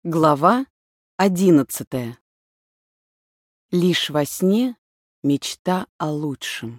Глава 11. Лишь во сне мечта о лучшем.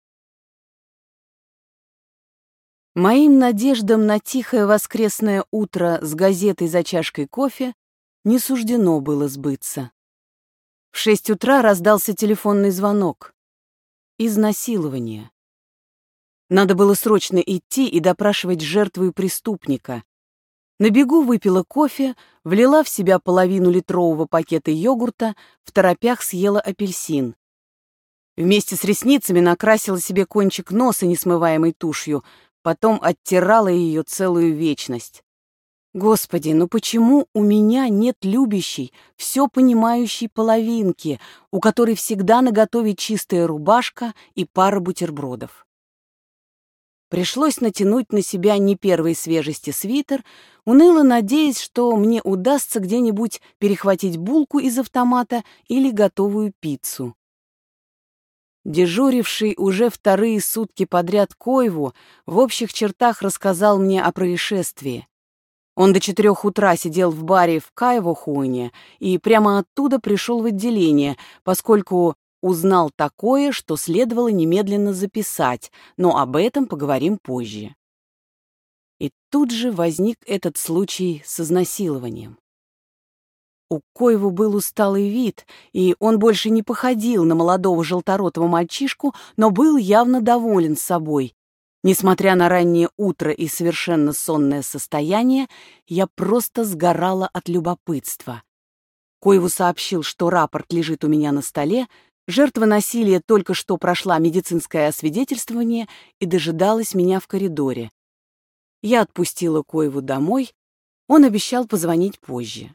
Моим надеждам на тихое воскресное утро с газетой за чашкой кофе не суждено было сбыться. В 6 утра раздался телефонный звонок. Изнасилование. Надо было срочно идти и допрашивать жертву и преступника. На бегу выпила кофе, влила в себя половину литрового пакета йогурта, второпях съела апельсин. Вместе с ресницами накрасила себе кончик носа несмываемой тушью, потом оттирала ее целую вечность. Господи, ну почему у меня нет любящей, все понимающей половинки, у которой всегда наготове чистая рубашка и пара бутербродов? Пришлось натянуть на себя не первой свежести свитер, уныло надеясь, что мне удастся где-нибудь перехватить булку из автомата или готовую пиццу. Дежуривший уже вторые сутки подряд Коеву в общих чертах рассказал мне о происшествии. Он до 4 утра сидел в баре в Кайвохуэне и прямо оттуда пришел в отделение, поскольку узнал такое, что следовало немедленно записать, но об этом поговорим позже. И тут же возник этот случай с изнасилованием. У Коеву был усталый вид, и он больше не походил на молодого желторотого мальчишку, но был явно доволен собой. Несмотря на раннее утро и совершенно сонное состояние, я просто сгорала от любопытства. Коеву сообщил, что рапорт лежит у меня на столе, жертва насилия только что прошла медицинское освидетельствование и дожидалась меня в коридоре. Я отпустила Коеву домой, он обещал позвонить позже.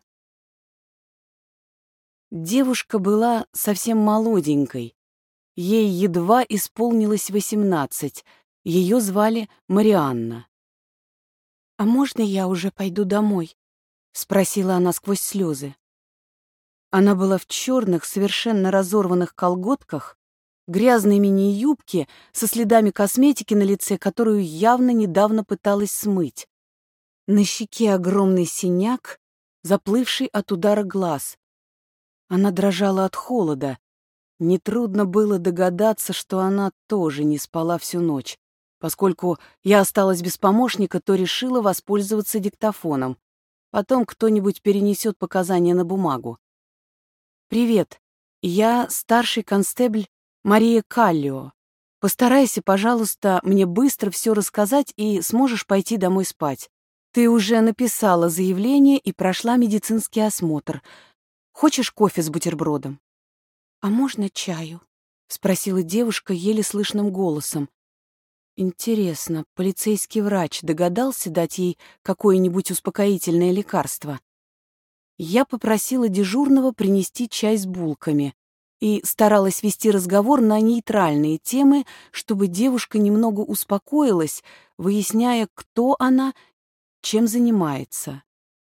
Девушка была совсем молоденькой, ей едва исполнилось 18, ее звали Марианна. «А можно я уже пойду домой?» — спросила она сквозь слезы. Она была в черных, совершенно разорванных колготках, грязной мини-юбке со следами косметики на лице, которую явно недавно пыталась смыть. На щеке огромный синяк, заплывший от удара глаз. Она дрожала от холода. Нетрудно было догадаться, что она тоже не спала всю ночь. Поскольку я осталась без помощника, то решила воспользоваться диктофоном. Потом кто-нибудь перенесет показания на бумагу. «Привет, я старший констебль Мария Каллио. Постарайся, пожалуйста, мне быстро все рассказать и сможешь пойти домой спать. Ты уже написала заявление и прошла медицинский осмотр. Хочешь кофе с бутербродом?» «А можно чаю?» — спросила девушка еле слышным голосом. Интересно, полицейский врач догадался дать ей какое-нибудь успокоительное лекарство? Я попросила дежурного принести чай с булками и старалась вести разговор на нейтральные темы, чтобы девушка немного успокоилась, выясняя, кто она, чем занимается.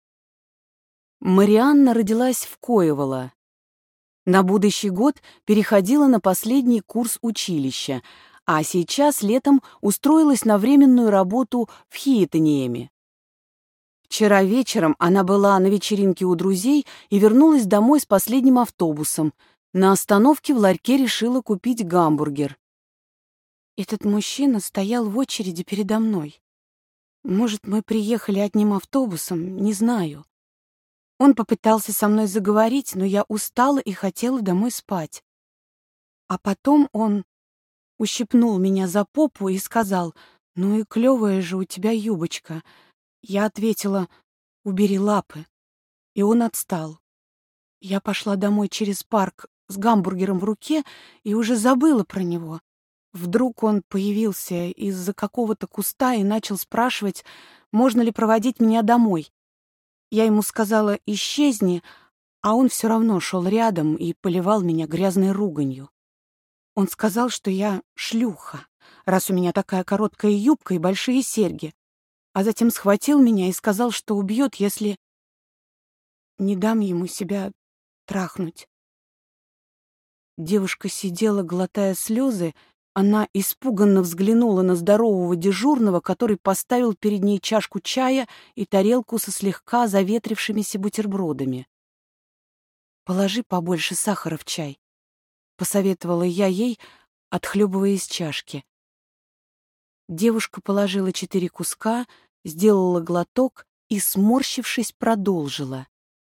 Марианна родилась в Коевало. На будущий год переходила на последний курс училища, а сейчас летом устроилась на временную работу в Хиетаниеме. Вчера вечером она была на вечеринке у друзей и вернулась домой с последним автобусом. На остановке в ларьке решила купить гамбургер. Этот мужчина стоял в очереди передо мной. Может, мы приехали одним автобусом, не знаю. Он попытался со мной заговорить, но я устала и хотела домой спать. А потом он ущипнул меня за попу и сказал: «Ну и клевая же у тебя юбочка». Я ответила: «Убери лапы». И он отстал. Я пошла домой через парк с гамбургером в руке и уже забыла про него. Вдруг он появился из-за какого-то куста и начал спрашивать, можно ли проводить меня домой. Я ему сказала: «Исчезни», а он все равно шел рядом и поливал меня грязной руганью. Он сказал, что я шлюха, раз у меня такая короткая юбка и большие серьги, а затем схватил меня и сказал, что убьет, если не дам ему себя трахнуть. Девушка сидела, глотая слезы, Она испуганно взглянула на здорового дежурного, который поставил перед ней чашку чая и тарелку со слегка заветрившимися бутербродами. «Положи побольше сахара в чай», — посоветовала я ей, отхлебывая из чашки. Девушка положила 4 куска, сделала глоток и, сморщившись, продолжила.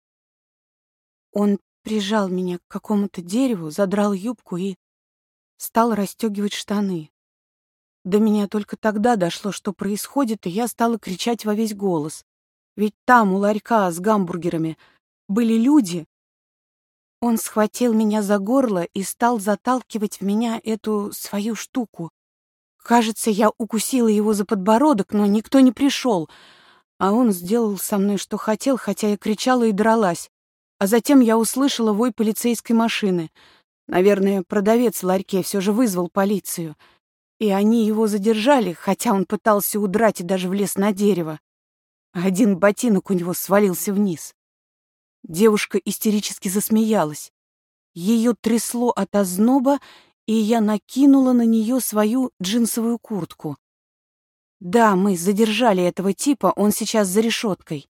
Он прижал меня к какому-то дереву, задрал юбку и стал расстегивать штаны. До меня только тогда дошло, что происходит, и я стала кричать во весь голос. Ведь там, у ларька с гамбургерами, были люди. Он схватил меня за горло и стал заталкивать в меня эту свою штуку. Кажется, я укусила его за подбородок, но никто не пришел, а он сделал со мной, что хотел, хотя я кричала и дралась. А затем я услышала вой полицейской машины. Наверное, продавец в ларьке все же вызвал полицию. И они его задержали, хотя он пытался удрать и даже влез на дерево. Один ботинок у него свалился вниз. Девушка истерически засмеялась. Ее трясло от озноба, и я накинула на нее свою джинсовую куртку. Да, мы задержали этого типа, он сейчас за решеткой.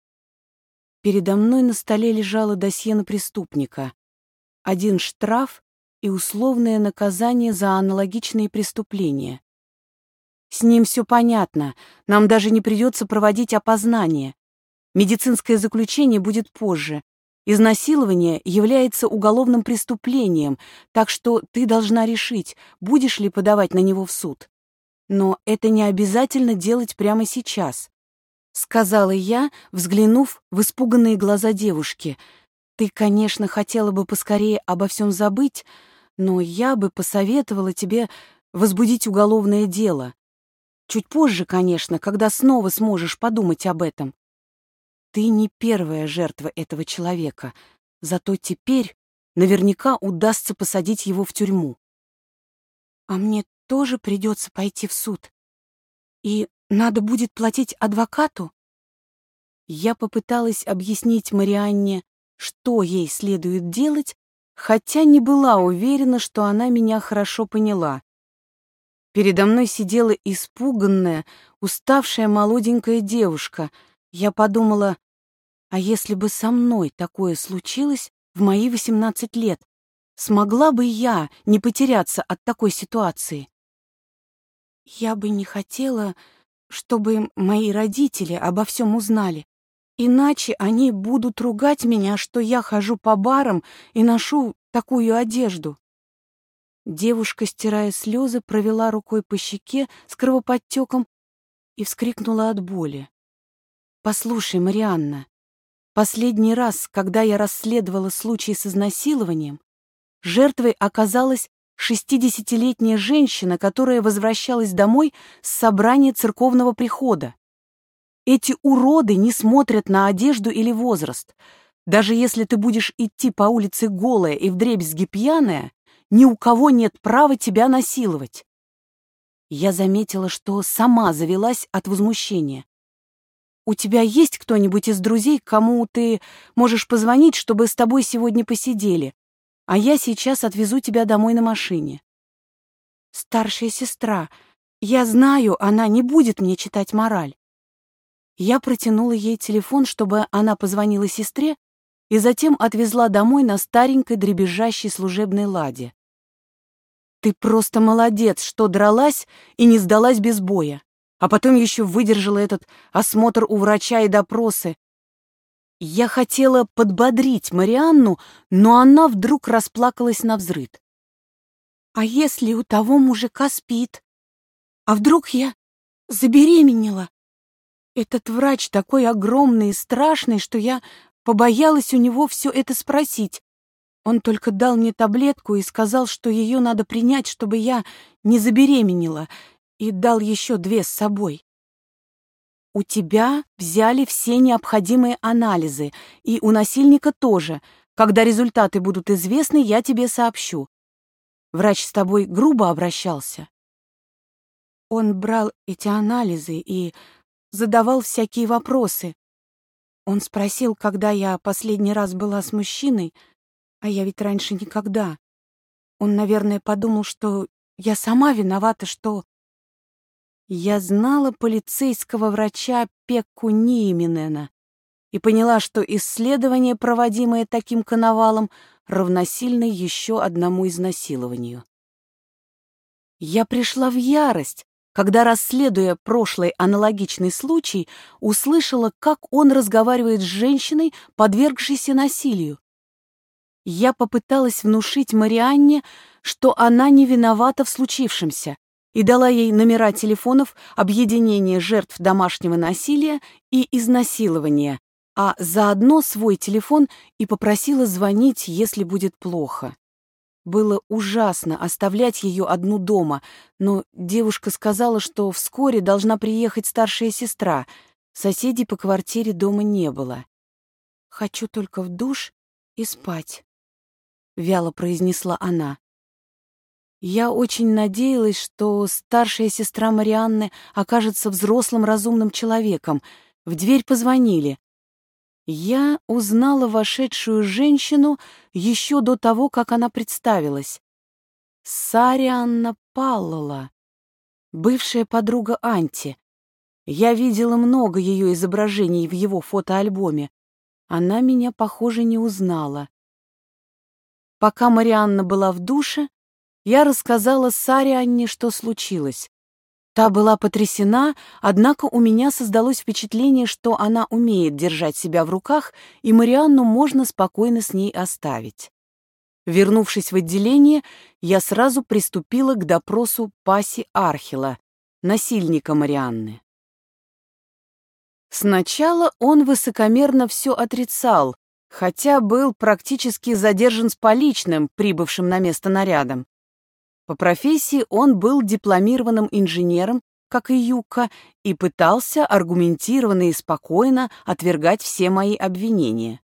Передо мной на столе лежало досье на преступника. 1 штраф и условное наказание за аналогичные преступления. С ним все понятно, нам даже не придется проводить опознание. Медицинское заключение будет позже. Изнасилование является уголовным преступлением, так что ты должна решить, будешь ли подавать на него в суд. Но это не обязательно делать прямо сейчас, сказала я, взглянув в испуганные глаза девушки. Ты, конечно, хотела бы поскорее обо всем забыть, но я бы посоветовала тебе возбудить уголовное дело. Чуть позже, конечно, когда снова сможешь подумать об этом. Ты не первая жертва этого человека, зато теперь наверняка удастся посадить его в тюрьму. А мне тоже придется пойти в суд. И надо будет платить адвокату? Я попыталась объяснить Марианне, что ей следует делать, хотя не была уверена, что она меня хорошо поняла. Передо мной сидела испуганная, уставшая молоденькая девушка. Я подумала, а если бы со мной такое случилось в мои 18 лет, смогла бы я не потеряться от такой ситуации? Я бы не хотела, чтобы мои родители обо всем узнали. Иначе они будут ругать меня, что я хожу по барам и ношу такую одежду. Девушка, стирая слезы, провела рукой по щеке с кровоподтеком и вскрикнула от боли. «Послушай, Марианна, последний раз, когда я расследовала случай с изнасилованием, жертвой оказалась 60-летняя женщина, которая возвращалась домой с собрания церковного прихода. Эти уроды не смотрят на одежду или возраст. Даже если ты будешь идти по улице голая и вдребезги пьяная, ни у кого нет права тебя насиловать». Я заметила, что сама завелась от возмущения. «У тебя есть кто-нибудь из друзей, кому ты можешь позвонить, чтобы с тобой сегодня посидели, а я сейчас отвезу тебя домой на машине?» «Старшая сестра. Я знаю, она не будет мне читать мораль». Я протянула ей телефон, чтобы она позвонила сестре, и затем отвезла домой на старенькой дребезжащей служебной ладе. «Ты просто молодец, что дралась и не сдалась без боя, а потом еще выдержала этот осмотр у врача и допросы». Я хотела подбодрить Марианну, но она вдруг расплакалась навзрыд. «А если у того мужика СПИД? А вдруг я забеременела? Этот врач такой огромный и страшный, что я побоялась у него все это спросить. Он только дал мне таблетку и сказал, что ее надо принять, чтобы я не забеременела, и дал еще 2 с собой. У тебя взяли все необходимые анализы, и у насильника тоже. Когда результаты будут известны, я тебе сообщу. Врач с тобой грубо обращался?» Он брал эти анализы и задавал всякие вопросы. Он спросил, когда я последний раз была с мужчиной, а я ведь раньше никогда. Он, наверное, подумал, что я сама виновата, что... Я знала полицейского врача Пекку Ниеминена и поняла, что исследование, проводимое таким коновалом, равносильно еще одному изнасилованию. Я пришла в ярость, когда, расследуя прошлый аналогичный случай, услышала, как он разговаривает с женщиной, подвергшейся насилию. Я попыталась внушить Марианне, что она не виновата в случившемся, и дала ей номера телефонов объединения жертв домашнего насилия и изнасилования, а заодно свой телефон и попросила звонить, если будет плохо. Было ужасно оставлять ее одну дома, но девушка сказала, что вскоре должна приехать старшая сестра. Соседей по квартире дома не было. «Хочу только в душ и спать», — вяло произнесла она. Я очень надеялась, что старшая сестра Марианны окажется взрослым разумным человеком. В дверь позвонили. Я узнала вошедшую женщину еще до того, как она представилась. Сарианна Паллала, бывшая подруга Анти. Я видела много ее изображений в его фотоальбоме. Она меня, похоже, не узнала. Пока Марианна была в душе, я рассказала Сарианне, что случилось. Та была потрясена, однако у меня создалось впечатление, что она умеет держать себя в руках, и Марианну можно спокойно с ней оставить. Вернувшись в отделение, я сразу приступила к допросу Паси Архила, насильника Марианны. Сначала он высокомерно все отрицал, хотя был практически задержан с поличным, прибывшим на место нарядом. По профессии он был дипломированным инженером, как и Юка, и пытался аргументированно и спокойно отвергать все мои обвинения.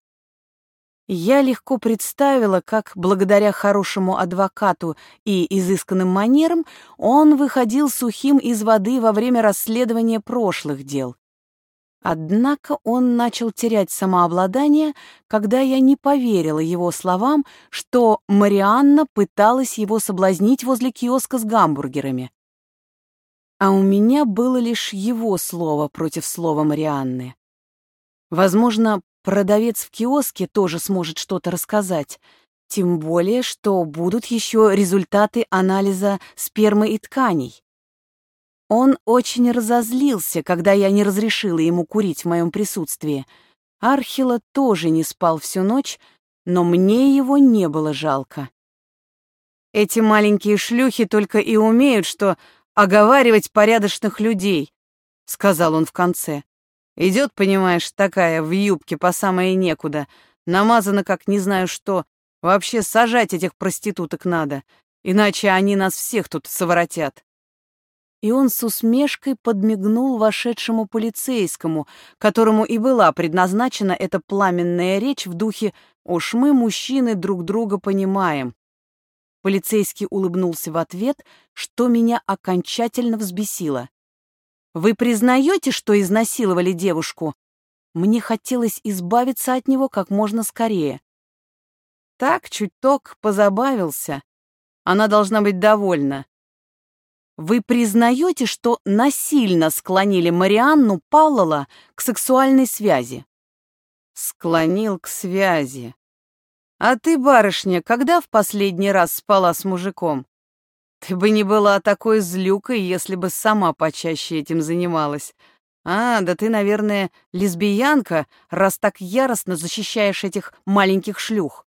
Я легко представила, как, благодаря хорошему адвокату и изысканным манерам, он выходил сухим из воды во время расследования прошлых дел. Однако он начал терять самообладание, когда я не поверила его словам, что Марианна пыталась его соблазнить возле киоска с гамбургерами. А у меня было лишь его слово против слова Марианны. Возможно, продавец в киоске тоже сможет что-то рассказать, тем более, что будут еще результаты анализа спермы и тканей. Он очень разозлился, когда я не разрешила ему курить в моем присутствии. Архила тоже не спал всю ночь, но мне его не было жалко. Эти маленькие шлюхи только и умеют, что оговаривать порядочных людей, — сказал он в конце. Идет, понимаешь, такая в юбке по самое некуда, намазана как не знаю что. Вообще сажать этих проституток надо, иначе они нас всех тут совратят. И он с усмешкой подмигнул вошедшему полицейскому, которому и была предназначена эта пламенная речь в духе «Уж мы, мужчины, друг друга понимаем». Полицейский улыбнулся в ответ, что меня окончательно взбесило. «Вы признаете, что изнасиловали девушку?» Мне хотелось избавиться от него как можно скорее. Так чуток позабавился. Она должна быть довольна. Вы признаете, что насильно склонили Марианну Паллала к сексуальной связи? Склонил к связи. А ты, барышня, когда в последний раз спала с мужиком? Ты бы не была такой злюкой, если бы сама почаще этим занималась. А, да ты, наверное, лесбиянка, раз так яростно защищаешь этих маленьких шлюх.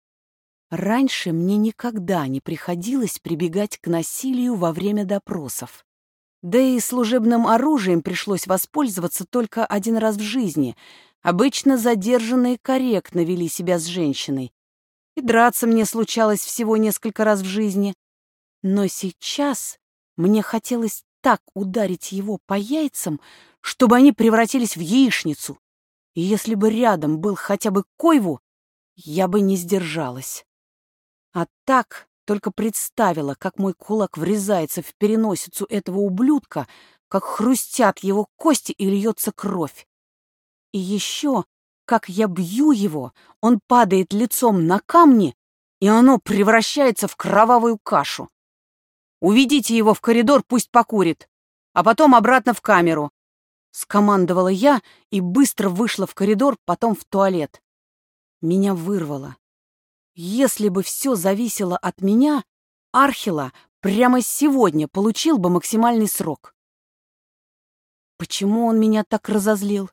Раньше мне никогда не приходилось прибегать к насилию во время допросов. Да и служебным оружием пришлось воспользоваться только один раз в жизни. Обычно задержанные корректно вели себя с женщиной. И драться мне случалось всего несколько раз в жизни. Но сейчас мне хотелось так ударить его по яйцам, чтобы они превратились в яичницу. И если бы рядом был хотя бы Койву, я бы не сдержалась. А так только представила, как мой кулак врезается в переносицу этого ублюдка, как хрустят его кости и льется кровь. И еще, как я бью его, он падает лицом на камни, и оно превращается в кровавую кашу. Уведите его в коридор, пусть покурит, а потом обратно в камеру», — скомандовала я и быстро вышла в коридор, потом в туалет. Меня вырвало. Если бы все зависело от меня, Архила прямо сегодня получил бы максимальный срок. Почему он меня так разозлил?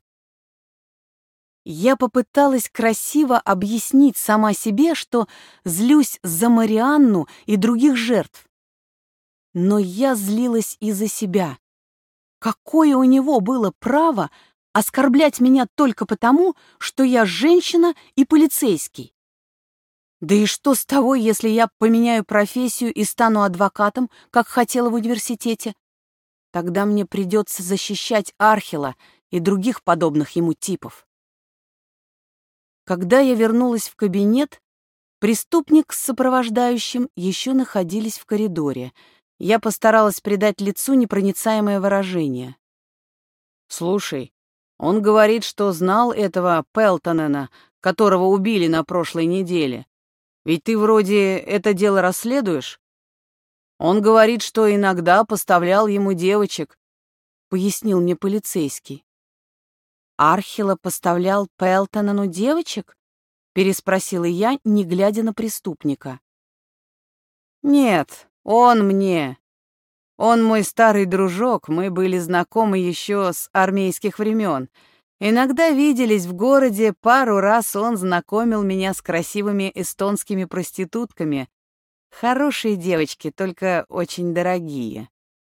Я попыталась красиво объяснить сама себе, что злюсь за Марианну и других жертв. Но я злилась из-за себя. Какое у него было право оскорблять меня только потому, что я женщина и полицейский? Да и что с того, если я поменяю профессию и стану адвокатом, как хотела в университете? Тогда мне придется защищать Архила и других подобных ему типов. Когда я вернулась в кабинет, преступник с сопровождающим еще находились в коридоре. Я постаралась придать лицу непроницаемое выражение. «Слушай, он говорит, что знал этого Пелтонена, которого убили на прошлой неделе. Ведь ты вроде это дело расследуешь? Он говорит, что иногда поставлял ему девочек», — пояснил мне полицейский. «Архила поставлял Пелтонену девочек?» — переспросила я, не глядя на преступника. «Нет, он мне. Он мой старый дружок, мы были знакомы еще с армейских времен. Иногда виделись в городе, пару раз он знакомил меня с красивыми эстонскими проститутками. Хорошие девочки, только очень дорогие».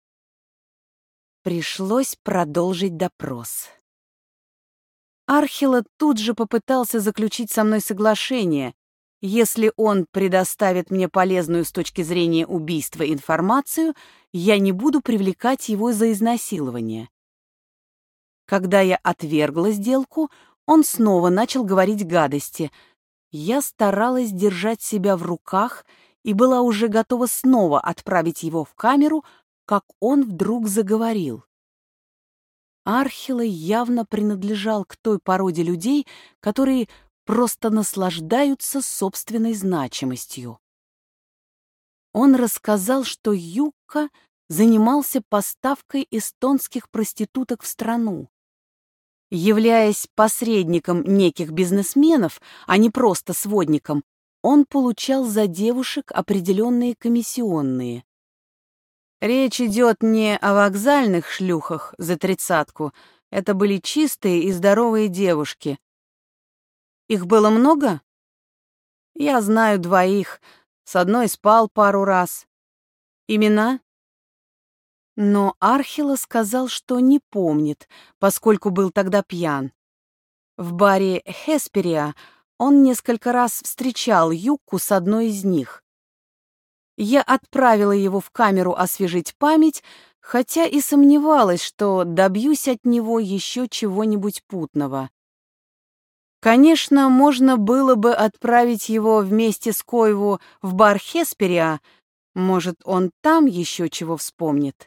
Пришлось продолжить допрос. Архила тут же попытался заключить со мной соглашение. Если он предоставит мне полезную с точки зрения убийства информацию, я не буду привлекать его за изнасилование. Когда я отвергла сделку, он снова начал говорить гадости. Я старалась держать себя в руках и была уже готова снова отправить его в камеру, как он вдруг заговорил. Архила явно принадлежал к той породе людей, которые просто наслаждаются собственной значимостью. Он рассказал, что Юкка занимался поставкой эстонских проституток в страну. Являясь посредником неких бизнесменов, а не просто сводником, он получал за девушек определенные комиссионные. Речь идет не о вокзальных шлюхах за 30-ку, это были чистые и здоровые девушки. Их было много? Я знаю 2, с одной спал пару раз. Имена? Но Архила сказал, что не помнит, поскольку был тогда пьян. В баре Хесперия он несколько раз встречал Юкку с одной из них. Я отправила его в камеру освежить память, хотя и сомневалась, что добьюсь от него еще чего-нибудь путного. Конечно, можно было бы отправить его вместе с Койву в бар Хесперия, может, он там еще чего вспомнит.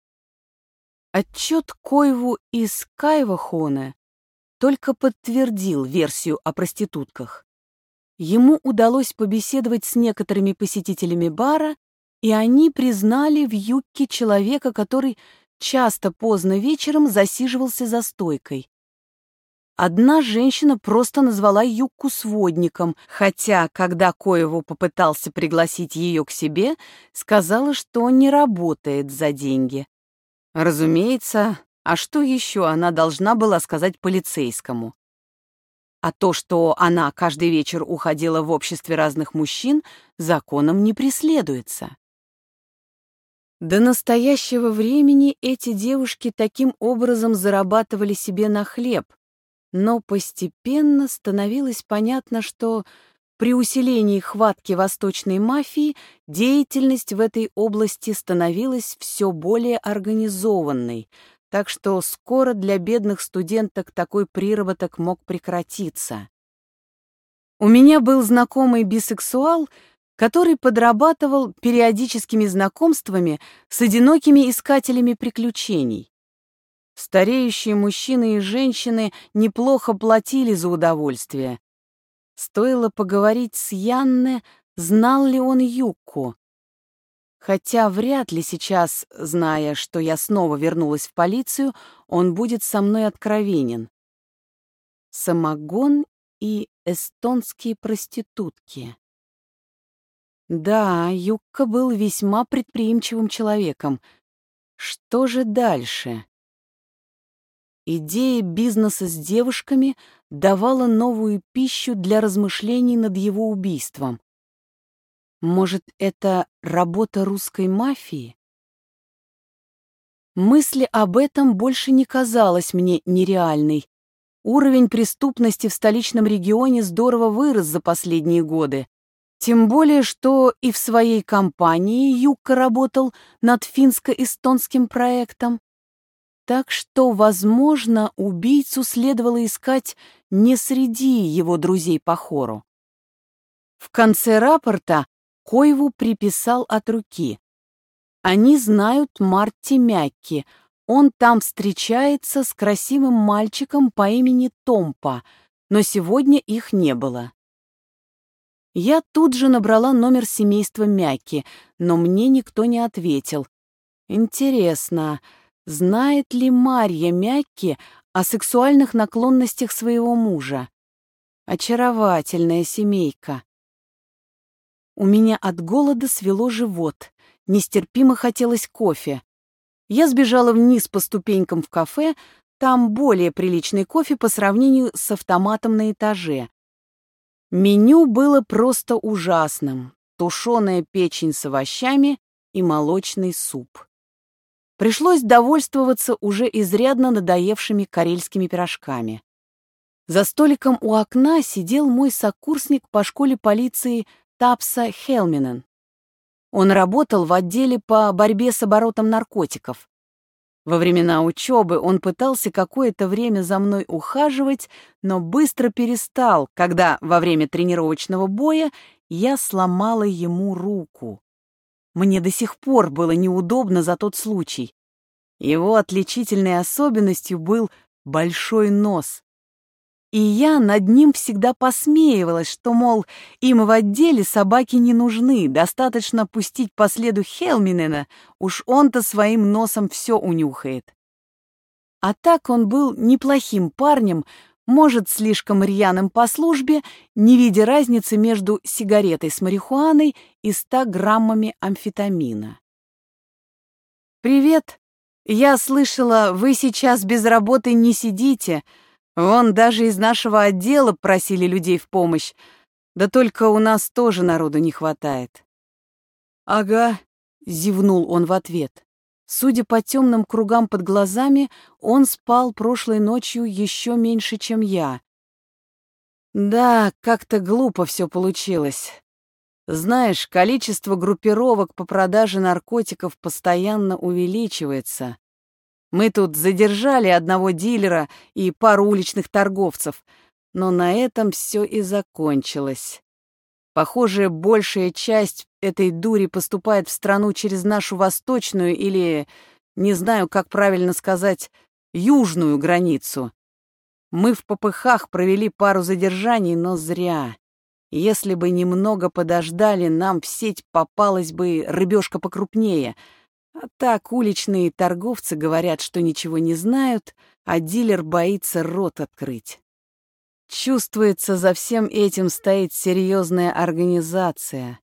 Отчет Койву из Кайвахоне только подтвердил версию о проститутках. Ему удалось побеседовать с некоторыми посетителями бара, и они признали в Юкке человека, который часто поздно вечером засиживался за стойкой. Одна женщина просто назвала Юкку сводником, хотя, когда Коеву попытался пригласить ее к себе, сказала, что не работает за деньги. Разумеется, а что еще она должна была сказать полицейскому? А то, что она каждый вечер уходила в обществе разных мужчин, законом не преследуется. До настоящего времени эти девушки таким образом зарабатывали себе на хлеб, но постепенно становилось понятно, что при усилении хватки восточной мафии деятельность в этой области становилась все более организованной, так что скоро для бедных студенток такой приработок мог прекратиться. У меня был знакомый бисексуал, который подрабатывал периодическими знакомствами с одинокими искателями приключений. Стареющие мужчины и женщины неплохо платили за удовольствие. Стоило поговорить с Янне, знал ли он Юкку. Хотя вряд ли сейчас, зная, что я снова вернулась в полицию, он будет со мной откровенен. Самогон и эстонские проститутки. Да, Юкка был весьма предприимчивым человеком. Что же дальше? Идея бизнеса с девушками давала новую пищу для размышлений над его убийством. Может, это работа русской мафии? Мысли об этом больше не казалась мне нереальной. Уровень преступности в столичном регионе здорово вырос за последние годы. Тем более, что и в своей компании Юкка работал над финско-эстонским проектом. Так что, возможно, убийцу следовало искать не среди его друзей по хору. В конце рапорта Коеву приписал от руки. Они знают Марти Мякки. Он там встречается с красивым мальчиком по имени Томпа, но сегодня их не было. Я тут же набрала номер семейства Мякки, но мне никто не ответил. Интересно, знает ли Марья Мякки о сексуальных наклонностях своего мужа? Очаровательная семейка. У меня от голода свело живот, нестерпимо хотелось кофе. Я сбежала вниз по ступенькам в кафе, там более приличный кофе по сравнению с автоматом на этаже. Меню было просто ужасным: тушеная печень с овощами и молочный суп. Пришлось довольствоваться уже изрядно надоевшими карельскими пирожками. За столиком у окна сидел мой сокурсник по школе полиции Тапса Хелминен. Он работал в отделе по борьбе с оборотом наркотиков. Во времена учебы он пытался какое-то время за мной ухаживать, но быстро перестал, когда во время тренировочного боя я сломала ему руку. Мне до сих пор было неудобно за тот случай. Его отличительной особенностью был большой нос. И я над ним всегда посмеивалась, что, мол, им в отделе собаки не нужны, достаточно пустить по следу Хелминена, уж он-то своим носом все унюхает. А так он был неплохим парнем, может, слишком рьяным по службе, не видя разницы между сигаретой с марихуаной и 100 граммами амфетамина. «Привет. Я слышала, вы сейчас без работы не сидите. Вон даже из нашего отдела просили людей в помощь. Да только у нас тоже народу не хватает». «Ага», — зевнул он в ответ. Судя по темным кругам под глазами, он спал прошлой ночью еще меньше, чем я. Да, как-то глупо все получилось. Знаешь, количество группировок по продаже наркотиков постоянно увеличивается. Мы тут задержали одного дилера и пару уличных торговцев, но на этом все и закончилось. Похоже, большая часть этой дури поступает в страну через нашу восточную или, не знаю, как правильно сказать, южную границу. Мы в попыхах провели пару задержаний, но зря. Если бы немного подождали, нам в сеть попалась бы рыбешка покрупнее. А так уличные торговцы говорят, что ничего не знают, а дилер боится рот открыть. Чувствуется, за всем этим стоит серьезная организация.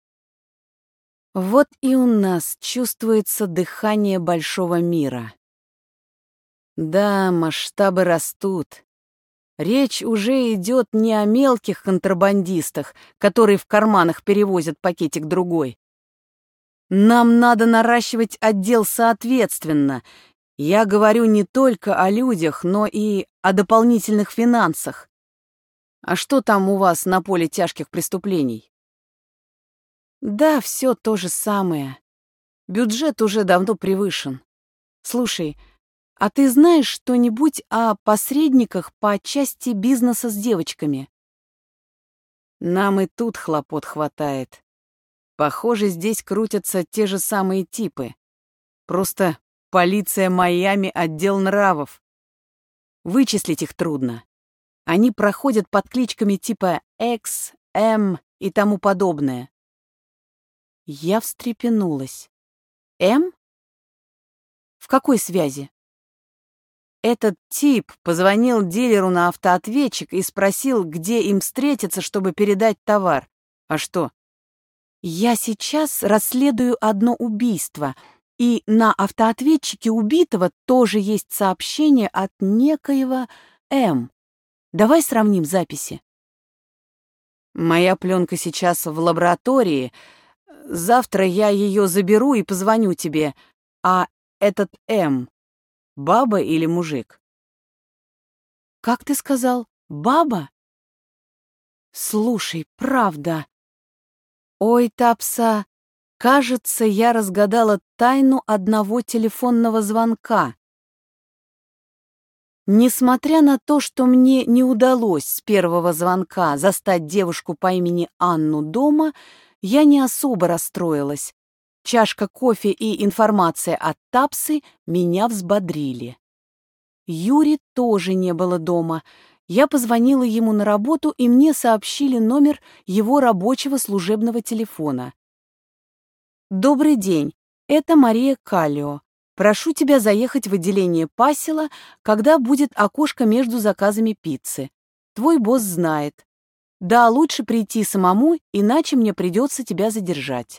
Вот и у нас чувствуется дыхание большого мира. Да, масштабы растут. Речь уже идет не о мелких контрабандистах, которые в карманах перевозят пакетик другой. Нам надо наращивать отдел соответственно. Я говорю не только о людях, но и о дополнительных финансах. А что там у вас на поле тяжких преступлений? Да, все то же самое. Бюджет уже давно превышен. Слушай, а ты знаешь что-нибудь о посредниках по части бизнеса с девочками? Нам и тут хлопот хватает. Похоже, здесь крутятся те же самые типы. Просто полиция Майами — отдел нравов. Вычислить их трудно. Они проходят под кличками типа X, M и тому подобное. Я встрепенулась. М? В какой связи? Этот тип позвонил дилеру на автоответчик и спросил, где им встретиться, чтобы передать товар. А что? Я сейчас расследую одно убийство, и на автоответчике убитого тоже есть сообщение от некоего М. Давай сравним записи. Моя пленка сейчас в лаборатории. Завтра я ее заберу и позвоню тебе. А этот М — баба или мужик? Как ты сказал, баба? Слушай, правда. Ой, Тапса, кажется, я разгадала тайну одного телефонного звонка. Несмотря на то, что мне не удалось с первого звонка застать девушку по имени Анну дома, я не особо расстроилась. Чашка кофе и информация от Тапсы меня взбодрили. Юри тоже не было дома. Я позвонила ему на работу, и мне сообщили номер его рабочего служебного телефона. «Добрый день, это Мария Каллио. Прошу тебя заехать в отделение Пасела, когда будет окошко между заказами пиццы. Твой босс знает. Да, лучше прийти самому, иначе мне придется тебя задержать».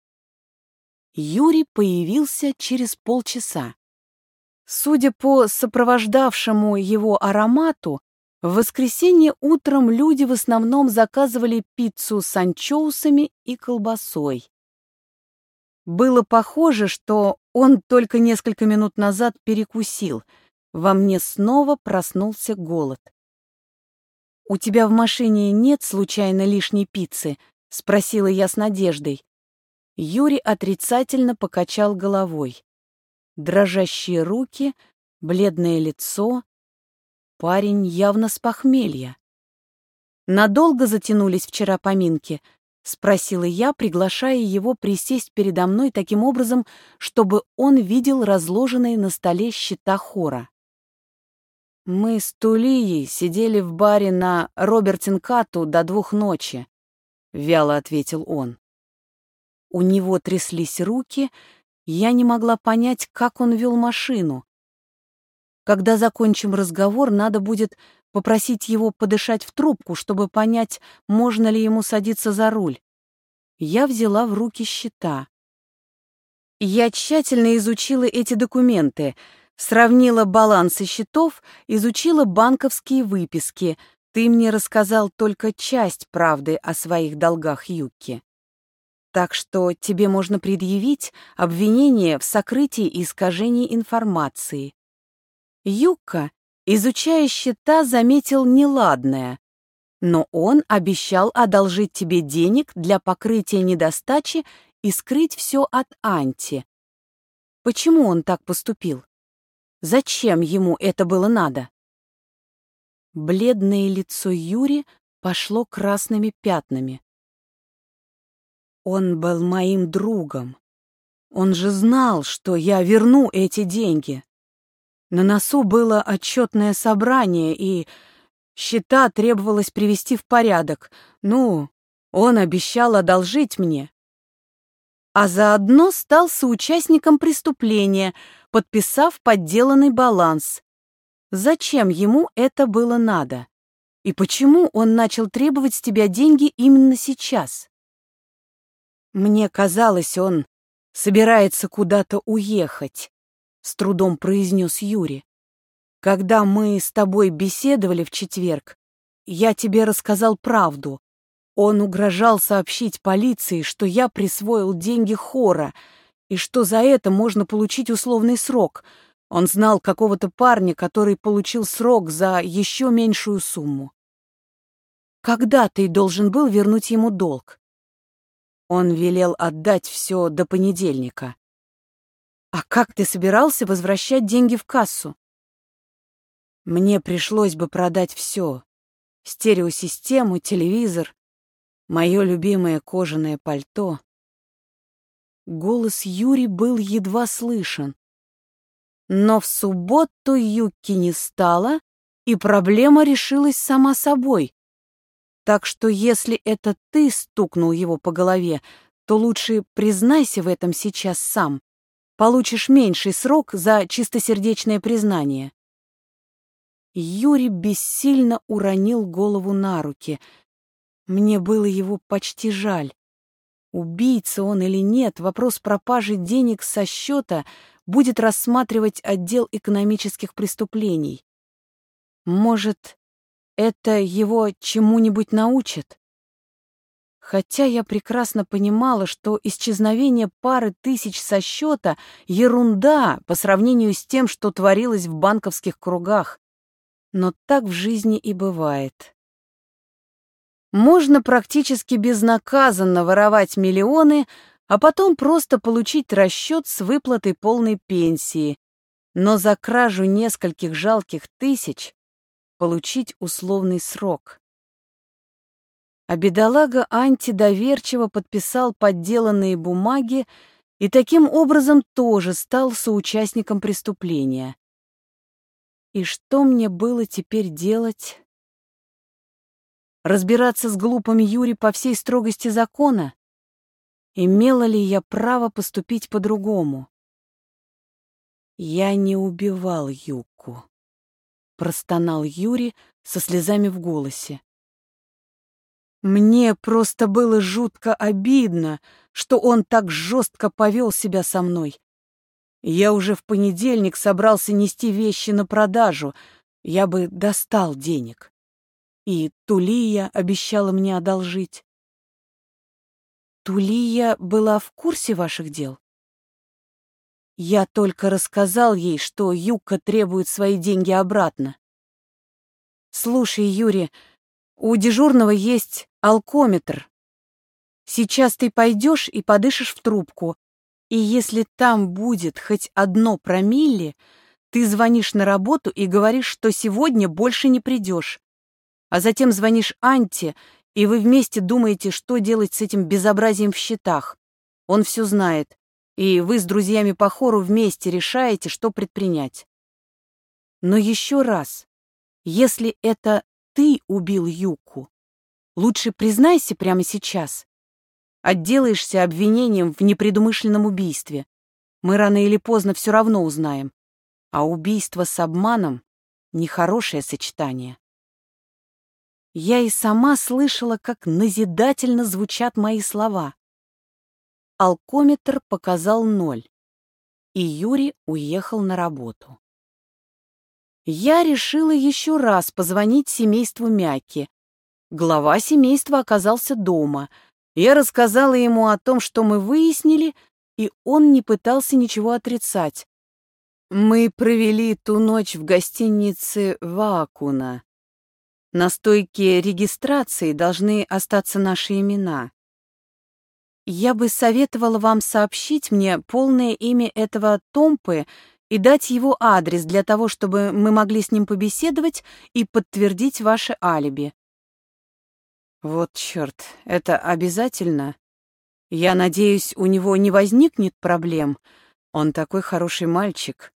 Юрий появился через полчаса. Судя по сопровождавшему его аромату, в воскресенье утром люди в основном заказывали пиццу с анчоусами и колбасой. Было похоже, что он только несколько минут назад перекусил. Во мне снова проснулся голод. «У тебя в машине нет случайно лишней пиццы?» — спросила я с надеждой. Юрий отрицательно покачал головой. Дрожащие руки, бледное лицо. Парень явно с похмелья. «Надолго затянулись вчера поминки?» — спросила я, приглашая его присесть передо мной таким образом, чтобы он видел разложенные на столе счета хора. «Мы с Тулией сидели в баре на Робертин-Катту до 2 ночи», — вяло ответил он. У него тряслись руки, я не могла понять, как он вел машину. Когда закончим разговор, надо будет попросить его подышать в трубку, чтобы понять, можно ли ему садиться за руль. Я взяла в руки счета. Я тщательно изучила эти документы, сравнила балансы счетов, изучила банковские выписки. Ты мне рассказал только часть правды о своих долгах Юкки. Так что тебе можно предъявить обвинение в сокрытии и искажении информации. Юкка, изучая счета, заметил неладное, но он обещал одолжить тебе денег для покрытия недостачи и скрыть все от Анти. Почему он так поступил? Зачем ему это было надо? Бледное лицо Юри пошло красными пятнами. Он был моим другом. Он же знал, что я верну эти деньги. На носу было отчетное собрание, и счета требовалось привести в порядок. Ну, он обещал одолжить мне. А заодно стал соучастником преступления, подписав подделанный баланс. Зачем ему это было надо? И почему он начал требовать с тебя деньги именно сейчас? Мне казалось, он собирается куда-то уехать, с трудом произнес Юрий. Когда мы с тобой беседовали в четверг, я тебе рассказал правду. Он угрожал сообщить полиции, что я присвоил деньги хора, и что за это можно получить условный срок. Он знал какого-то парня, который получил срок за еще меньшую сумму. Когда ты должен был вернуть ему долг? Он велел отдать все до понедельника. А как ты собирался возвращать деньги в кассу? Мне пришлось бы продать все. Стереосистему, телевизор, мое любимое кожаное пальто. Голос Юри был едва слышен. Но в субботу Юкки не стало, и проблема решилась сама собой. Так что если это ты стукнул его по голове, то лучше признайся в этом сейчас сам. Получишь меньший срок за чистосердечное признание». Юрий бессильно уронил голову на руки. Мне было его почти жаль. Убийца он или нет, вопрос пропажи денег со счета будет рассматривать отдел экономических преступлений. Может, это его чему-нибудь научит? Хотя я прекрасно понимала, что исчезновение пары тысяч со счета — ерунда по сравнению с тем, что творилось в банковских кругах. Но так в жизни и бывает. Можно практически безнаказанно воровать миллионы, а потом просто получить расчет с выплатой полной пенсии, но за кражу нескольких жалких тысяч получить условный срок. А бедолага Анти доверчиво подписал подделанные бумаги и таким образом тоже стал соучастником преступления. И что мне было теперь делать? Разбираться с глупым Юри по всей строгости закона? Имела ли я право поступить по-другому? «Я не убивал Юку», — простонал Юрий со слезами в голосе. Мне просто было жутко обидно, что он так жестко повел себя со мной. Я уже в понедельник собрался нести вещи на продажу, я бы достал денег. И Тулия обещала мне одолжить. Тулия была в курсе ваших дел? Я только рассказал ей, что Юка требует свои деньги обратно. Слушай, Юрий, у дежурного есть алкометр. Сейчас ты пойдешь и подышишь в трубку, и если там будет хоть 1 промилле, ты звонишь на работу и говоришь, что сегодня больше не придешь. А затем звонишь Анте, и вы вместе думаете, что делать с этим безобразием в счетах. Он все знает, и вы с друзьями по хору вместе решаете, что предпринять. Но еще раз, если это ты убил Юку, лучше признайся прямо сейчас. Отделаешься обвинением в непредумышленном убийстве. Мы рано или поздно все равно узнаем. А убийство с обманом — нехорошее сочетание. Я и сама слышала, как назидательно звучат мои слова. Алкометр показал 0, и Юрий уехал на работу. Я решила еще раз позвонить семейству Мяки. Глава семейства оказался дома. Я рассказала ему о том, что мы выяснили, и он не пытался ничего отрицать. Мы провели ту ночь в гостинице «Вакуна». На стойке регистрации должны остаться наши имена. Я бы советовала вам сообщить мне полное имя этого Томпы и дать его адрес для того, чтобы мы могли с ним побеседовать и подтвердить ваше алиби. Вот черт, это обязательно? Я надеюсь, у него не возникнет проблем. Он такой хороший мальчик.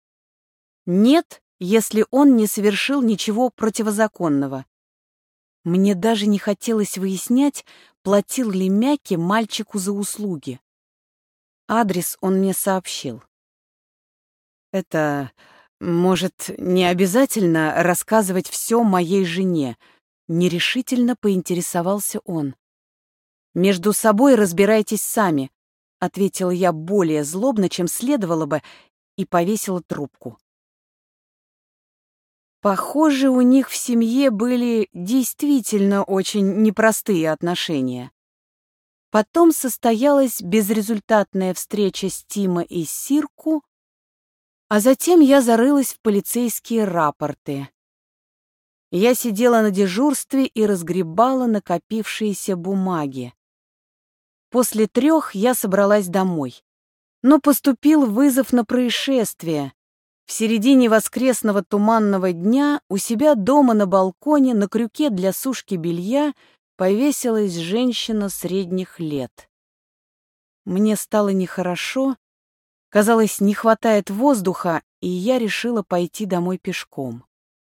Нет, если он не совершил ничего противозаконного. Мне даже не хотелось выяснять, платил ли Мяки мальчику за услуги. Адрес он мне сообщил. Это, может, не обязательно рассказывать все моей жене, нерешительно поинтересовался он. «Между собой разбирайтесь сами», — ответила я более злобно, чем следовало бы, и повесила трубку. Похоже, у них в семье были действительно очень непростые отношения. Потом состоялась безрезультатная встреча с Тима и Сирку, а затем я зарылась в полицейские рапорты. Я сидела на дежурстве и разгребала накопившиеся бумаги. После 3 я собралась домой. Но поступил вызов на происшествие. В середине воскресного туманного дня у себя дома на балконе на крюке для сушки белья повесилась женщина средних лет. Мне стало нехорошо, казалось, не хватает воздуха, и я решила пойти домой пешком.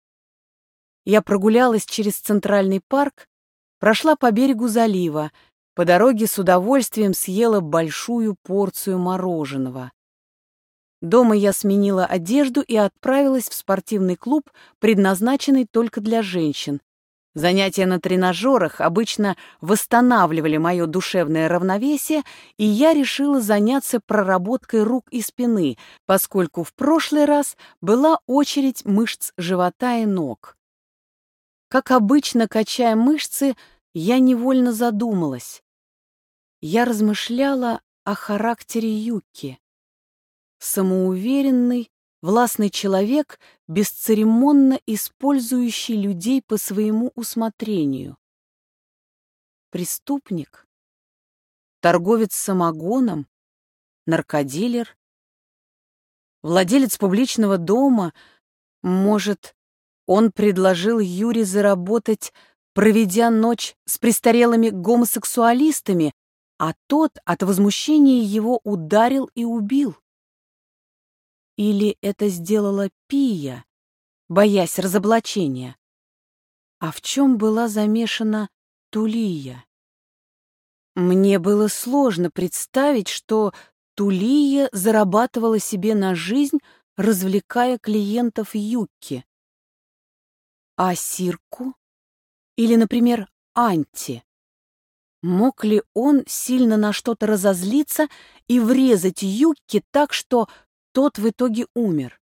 Я прогулялась через Центральный парк, прошла по берегу залива, По дороге с удовольствием съела большую порцию мороженого. Дома я сменила одежду и отправилась в спортивный клуб, предназначенный только для женщин. Занятия на тренажерах обычно восстанавливали мое душевное равновесие, и я решила заняться проработкой рук и спины, поскольку в прошлый раз была очередь мышц живота и ног. Как обычно, качая мышцы, я невольно задумалась. Я размышляла о характере Юки. Самоуверенный, властный человек, бесцеремонно использующий людей по своему усмотрению. Преступник, торговец самогоном, наркодилер, владелец публичного дома. Может, он предложил Юре заработать, проведя ночь с престарелыми гомосексуалистами, а тот от возмущения его ударил и убил. Или это сделала Пия, боясь разоблачения? А в чем была замешана Тулия? Мне было сложно представить, что Тулия зарабатывала себе на жизнь, развлекая клиентов Юкки. А Сирку? Или, например, Анти? Мог ли он сильно на что-то разозлиться и врезать Юкки так, что тот в итоге умер?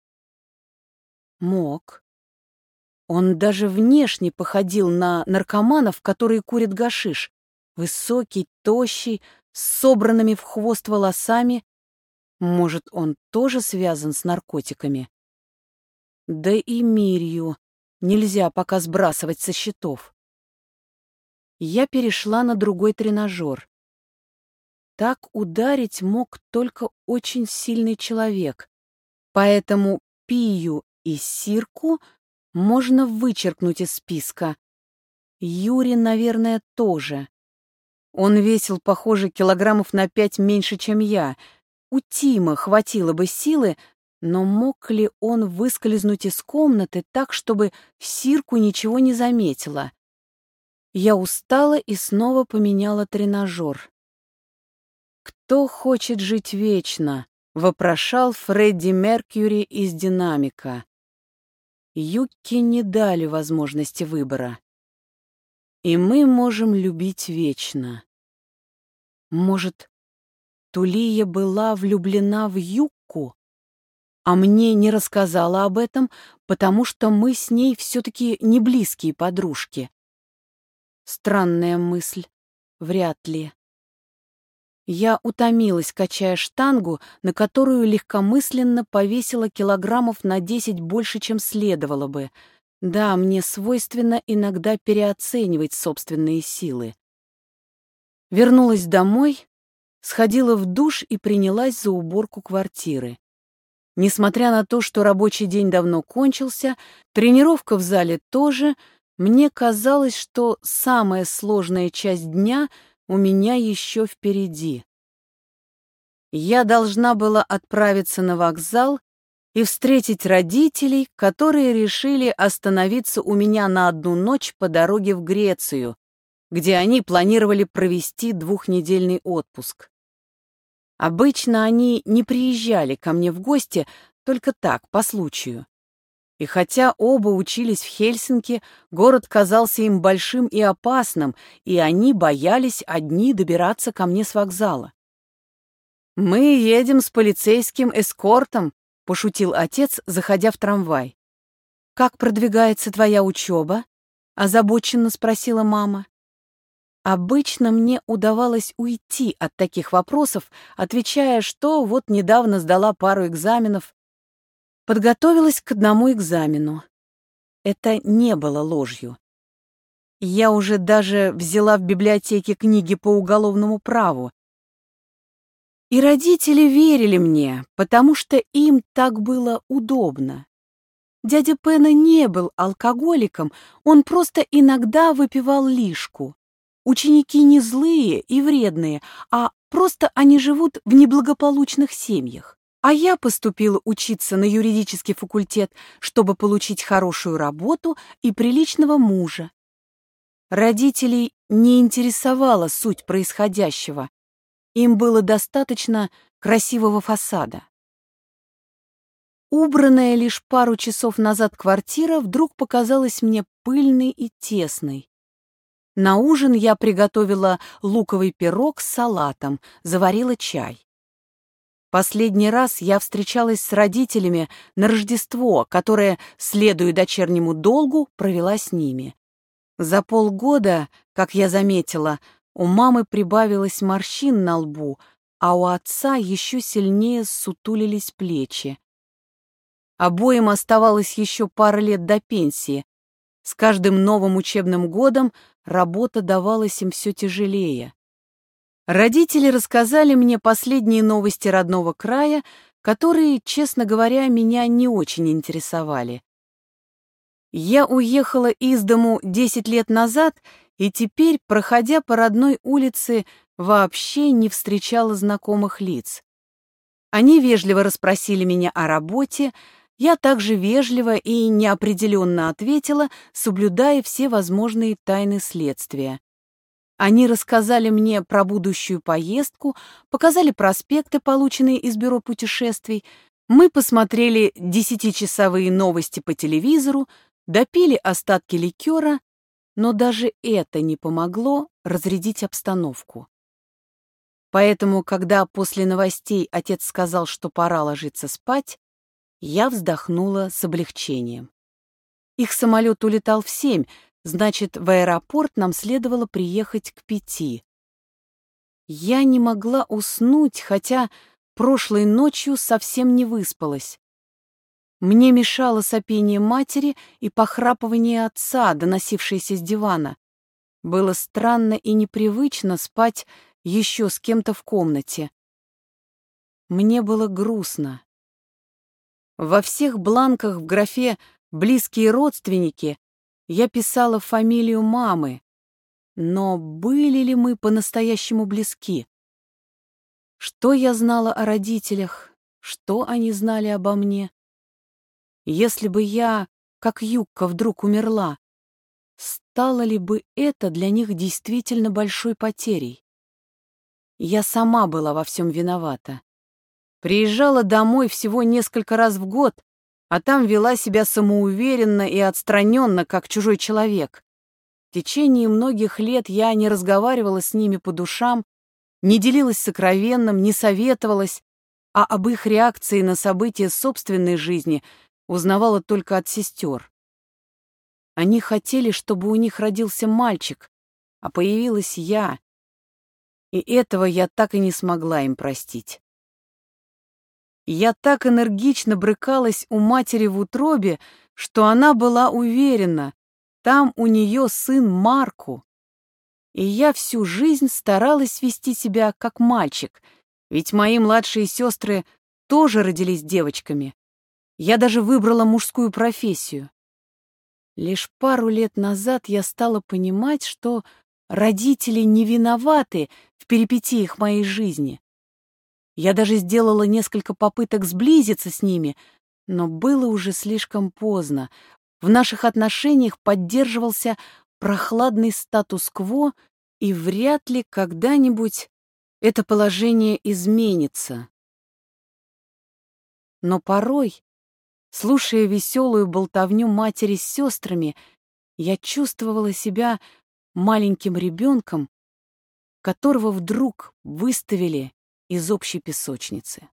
Мог. Он даже внешне походил на наркоманов, которые курят гашиш. Высокий, тощий, с собранными в хвост волосами. Может, он тоже связан с наркотиками? Да и Мирью нельзя пока сбрасывать со счетов. Я перешла на другой тренажер. Так ударить мог только очень сильный человек, поэтому Пию и Сирку можно вычеркнуть из списка. Юри, наверное, тоже. Он весил, похоже, килограммов на 5 меньше, чем я. У Тима хватило бы силы, но мог ли он выскользнуть из комнаты так, чтобы Сирку ничего не заметила? Я устала и снова поменяла тренажер. «Кто хочет жить вечно?» — вопрошал Фредди Меркьюри из «Динамика». Юкки не дали возможности выбора. И мы можем любить вечно. Может, Тулия была влюблена в Юкку, а мне не рассказала об этом, потому что мы с ней все-таки не близкие подружки. Странная мысль. Вряд ли. Я утомилась, качая штангу, на которую легкомысленно повесила килограммов на 10 больше, чем следовало бы. Да, мне свойственно иногда переоценивать собственные силы. Вернулась домой, сходила в душ и принялась за уборку квартиры. Несмотря на то, что рабочий день давно кончился, тренировка в зале тоже, мне казалось, что самая сложная часть дня у меня еще впереди. Я должна была отправиться на вокзал и встретить родителей, которые решили остановиться у меня на одну ночь по дороге в Грецию, где они планировали провести 2-недельный отпуск. Обычно они не приезжали ко мне в гости только так, по случаю. И хотя оба учились в Хельсинки, город казался им большим и опасным, и они боялись одни добираться ко мне с вокзала. «Мы едем с полицейским эскортом», — пошутил отец, заходя в трамвай. «Как продвигается твоя учеба?» — озабоченно спросила мама. Обычно мне удавалось уйти от таких вопросов, отвечая, что вот недавно сдала пару экзаменов. Подготовилась к одному экзамену. Это не было ложью. Я уже даже взяла в библиотеке книги по уголовному праву. И родители верили мне, потому что им так было удобно. Дядя Пена не был алкоголиком, он просто иногда выпивал лишку. Ученики не злые и вредные, а просто они живут в неблагополучных семьях. А я поступила учиться на юридический факультет, чтобы получить хорошую работу и приличного мужа. Родителей не интересовала суть происходящего. Им было достаточно красивого фасада. Убранная лишь пару часов назад квартира вдруг показалась мне пыльной и тесной. На ужин я приготовила луковый пирог с салатом, заварила чай. Последний раз я встречалась с родителями на Рождество, которое, следуя дочернему долгу, провела с ними. За полгода, как я заметила, у мамы прибавилось морщин на лбу, а у отца еще сильнее ссутулились плечи. Обоим оставалось еще пара лет до пенсии. С каждым новым учебным годом работа давалась им все тяжелее. Родители рассказали мне последние новости родного края, которые, честно говоря, меня не очень интересовали. Я уехала из дому 10 лет назад и теперь, проходя по родной улице, вообще не встречала знакомых лиц. Они вежливо расспросили меня о работе, я также вежливо и неопределенно ответила, соблюдая все возможные тайны следствия. Они рассказали мне про будущую поездку, показали проспекты, полученные из бюро путешествий. Мы посмотрели 10-часовые новости по телевизору, допили остатки ликера, но даже это не помогло разрядить обстановку. Поэтому, когда после новостей отец сказал, что пора ложиться спать, я вздохнула с облегчением. Их самолет улетал в 7, значит, в аэропорт нам следовало приехать к 5. Я не могла уснуть, хотя прошлой ночью совсем не выспалась. Мне мешало сопение матери и похрапывание отца, доносившееся с дивана. Было странно и непривычно спать еще с кем-то в комнате. Мне было грустно. Во всех бланках в графе «Близкие родственники» я писала фамилию мамы, но были ли мы по-настоящему близки? Что я знала о родителях? Что они знали обо мне? Если бы я, как Юкка, вдруг умерла, стало ли бы это для них действительно большой потерей? Я сама была во всем виновата. Приезжала домой всего несколько раз в год, а там вела себя самоуверенно и отстраненно, как чужой человек. В течение многих лет я не разговаривала с ними по душам, не делилась сокровенным, не советовалась, а об их реакции на события собственной жизни узнавала только от сестер. Они хотели, чтобы у них родился мальчик, а появилась я, и этого я так и не смогла им простить. Я так энергично брыкалась у матери в утробе, что она была уверена, там у нее сын Марку. И я всю жизнь старалась вести себя как мальчик, ведь мои младшие сестры тоже родились девочками. Я даже выбрала мужскую профессию. Лишь пару лет назад я стала понимать, что родители не виноваты в перипетиях моей жизни. Я даже сделала несколько попыток сблизиться с ними, но было уже слишком поздно. В наших отношениях поддерживался прохладный статус-кво, и вряд ли когда-нибудь это положение изменится. Но порой, слушая веселую болтовню матери с сестрами, я чувствовала себя маленьким ребенком, которого вдруг выставили из общей песочницы.